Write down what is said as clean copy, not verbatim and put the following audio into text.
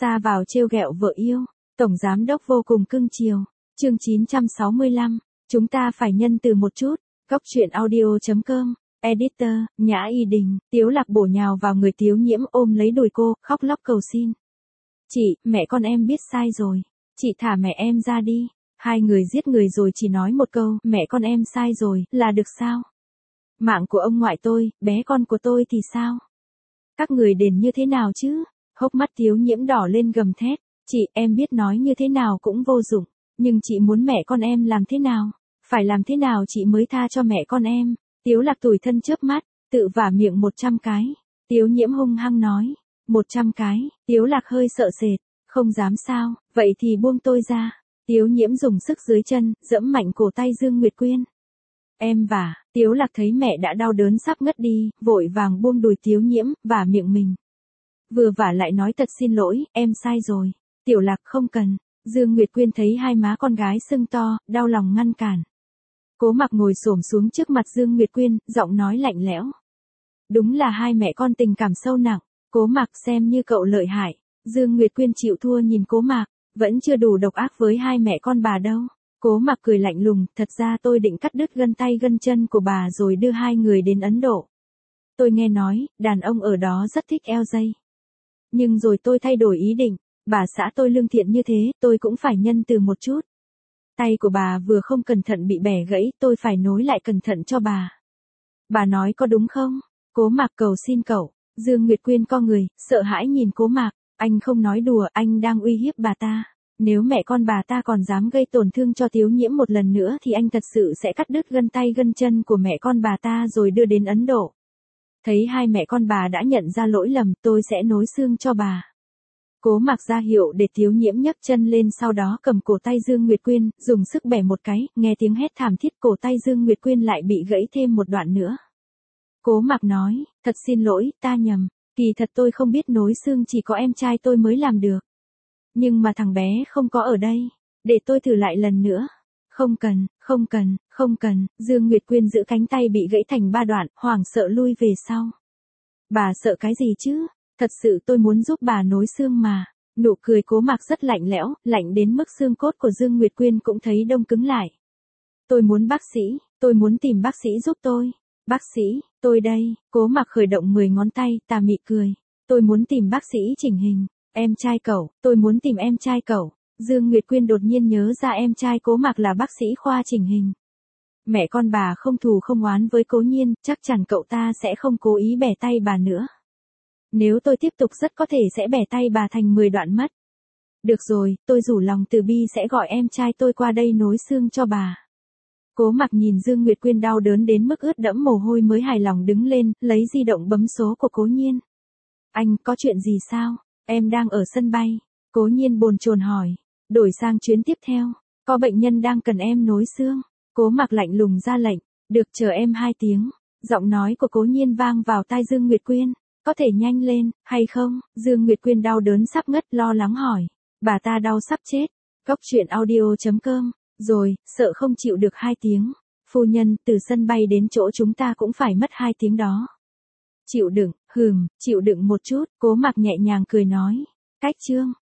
Ra vào trêu ghẹo vợ yêu, tổng giám đốc vô cùng cưng chiều. Chương 965, chúng ta phải nhân từ một chút. Góc truyện audio.com. Editor, Nhã Y Đình. Tiếu Lạc bổ nhào vào người Tiếu Nhiễm, ôm lấy đùi cô, khóc lóc cầu xin. Chị, mẹ con em biết sai rồi. Chị thả mẹ em ra đi. Hai người giết người rồi chỉ nói một câu, mẹ con em sai rồi, là được sao? Mạng của ông ngoại tôi, bé con của tôi thì sao? Các người đền như thế nào chứ? Hốc mắt Tiếu Nhiễm đỏ lên gầm thét. Chị, em biết nói như thế nào cũng vô dụng. Nhưng chị muốn mẹ con em làm thế nào? Phải làm thế nào chị mới tha cho mẹ con em? Tiếu Lạc tủi thân chớp mắt, tự vả miệng 100 cái. Tiếu Nhiễm hung hăng nói. 100 cái, Tiếu Lạc hơi sợ sệt. Không dám sao, vậy thì buông tôi ra. Tiếu Nhiễm dùng sức dưới chân, giẫm mạnh cổ tay Dương Nguyệt Quyên. Em vả, Tiếu Lạc thấy mẹ đã đau đớn sắp ngất đi, vội vàng buông đùi Tiếu Nhiễm, vả miệng mình. Vừa vả lại nói thật xin lỗi, em sai rồi. Tiểu Lạc không cần. Dương Nguyệt Quyên thấy hai má con gái sưng to, đau lòng ngăn cản. Cố Mặc ngồi xổm xuống trước mặt Dương Nguyệt Quyên, giọng nói lạnh lẽo. Đúng là hai mẹ con tình cảm sâu nặng, Cố Mặc xem như cậu lợi hại. Dương Nguyệt Quyên chịu thua nhìn Cố Mặc, vẫn chưa đủ độc ác với hai mẹ con bà đâu. Cố Mặc cười lạnh lùng, thật ra tôi định cắt đứt gân tay gân chân của bà rồi đưa hai người đến Ấn Độ. Tôi nghe nói, đàn ông ở đó rất thích eo dây. Nhưng rồi tôi thay đổi ý định, bà xã tôi lương thiện như thế, tôi cũng phải nhân từ một chút. Tay của bà vừa không cẩn thận bị bẻ gãy, tôi phải nối lại cẩn thận cho bà. Bà nói có đúng không? Cố Mặc cầu xin cậu. Dương Nguyệt Quyên co người, sợ hãi nhìn Cố Mặc. Anh không nói đùa, anh đang uy hiếp bà ta. Nếu mẹ con bà ta còn dám gây tổn thương cho Tiếu Nhiễm một lần nữa thì anh thật sự sẽ cắt đứt gân tay gân chân của mẹ con bà ta rồi đưa đến Ấn Độ. Thấy hai mẹ con bà đã nhận ra lỗi lầm, tôi sẽ nối xương cho bà. Cố Mặc ra hiệu để Tiếu Nhiễm nhấc chân lên, sau đó cầm cổ tay Dương Nguyệt Quyên, dùng sức bẻ một cái, nghe tiếng hét thảm thiết, cổ tay Dương Nguyệt Quyên lại bị gãy thêm một đoạn nữa. Cố Mặc nói, thật xin lỗi, ta nhầm, kỳ thật tôi không biết nối xương chỉ có em trai tôi mới làm được. Nhưng mà thằng bé không có ở đây, để tôi thử lại lần nữa. Không cần, không cần, không cần. Dương Nguyệt Quyên giữ cánh tay bị gãy thành 3 đoạn, hoảng sợ lui về sau. Bà sợ cái gì chứ? Thật sự tôi muốn giúp bà nối xương mà. Nụ cười Cố Mặc rất lạnh lẽo, lạnh đến mức xương cốt của Dương Nguyệt Quyên cũng thấy đông cứng lại. Tôi muốn bác sĩ, tôi muốn tìm bác sĩ giúp tôi. Bác sĩ, tôi đây. Cố Mặc khởi động 10 ngón tay, tà mị cười. Tôi muốn tìm bác sĩ chỉnh hình. Em trai cậu, tôi muốn tìm em trai cậu. Dương Nguyệt Quyên đột nhiên nhớ ra em trai Cố Mặc là bác sĩ khoa chỉnh hình. Mẹ con bà không thù không oán với Cố Nhiên, chắc chắn cậu ta sẽ không cố ý bẻ tay bà nữa. Nếu tôi tiếp tục rất có thể sẽ bẻ tay bà thành 10 đoạn mất. Được rồi, tôi rủ lòng từ bi sẽ gọi em trai tôi qua đây nối xương cho bà. Cố Mặc nhìn Dương Nguyệt Quyên đau đớn đến mức ướt đẫm mồ hôi mới hài lòng đứng lên, lấy di động bấm số của Cố Nhiên. Anh, có chuyện gì sao? Em đang ở sân bay. Cố Nhiên bồn chồn hỏi. Đổi sang chuyến tiếp theo. Có bệnh nhân đang cần em nối xương. Cố Mặc lạnh lùng ra lệnh. Được, chờ em 2 tiếng. Giọng nói của Cố Nhiên vang vào tai Dương Nguyệt Quyên. Có thể nhanh lên, hay không? Dương Nguyệt Quyên đau đớn sắp ngất, lo lắng hỏi. Bà ta đau sắp chết. Góc truyện audio.com. Rồi, sợ không chịu được 2 tiếng. Phu nhân, từ sân bay đến chỗ chúng ta cũng phải mất 2 tiếng đó. Chịu đựng, chịu đựng một chút. Cố Mặc nhẹ nhàng cười nói. Cách chương.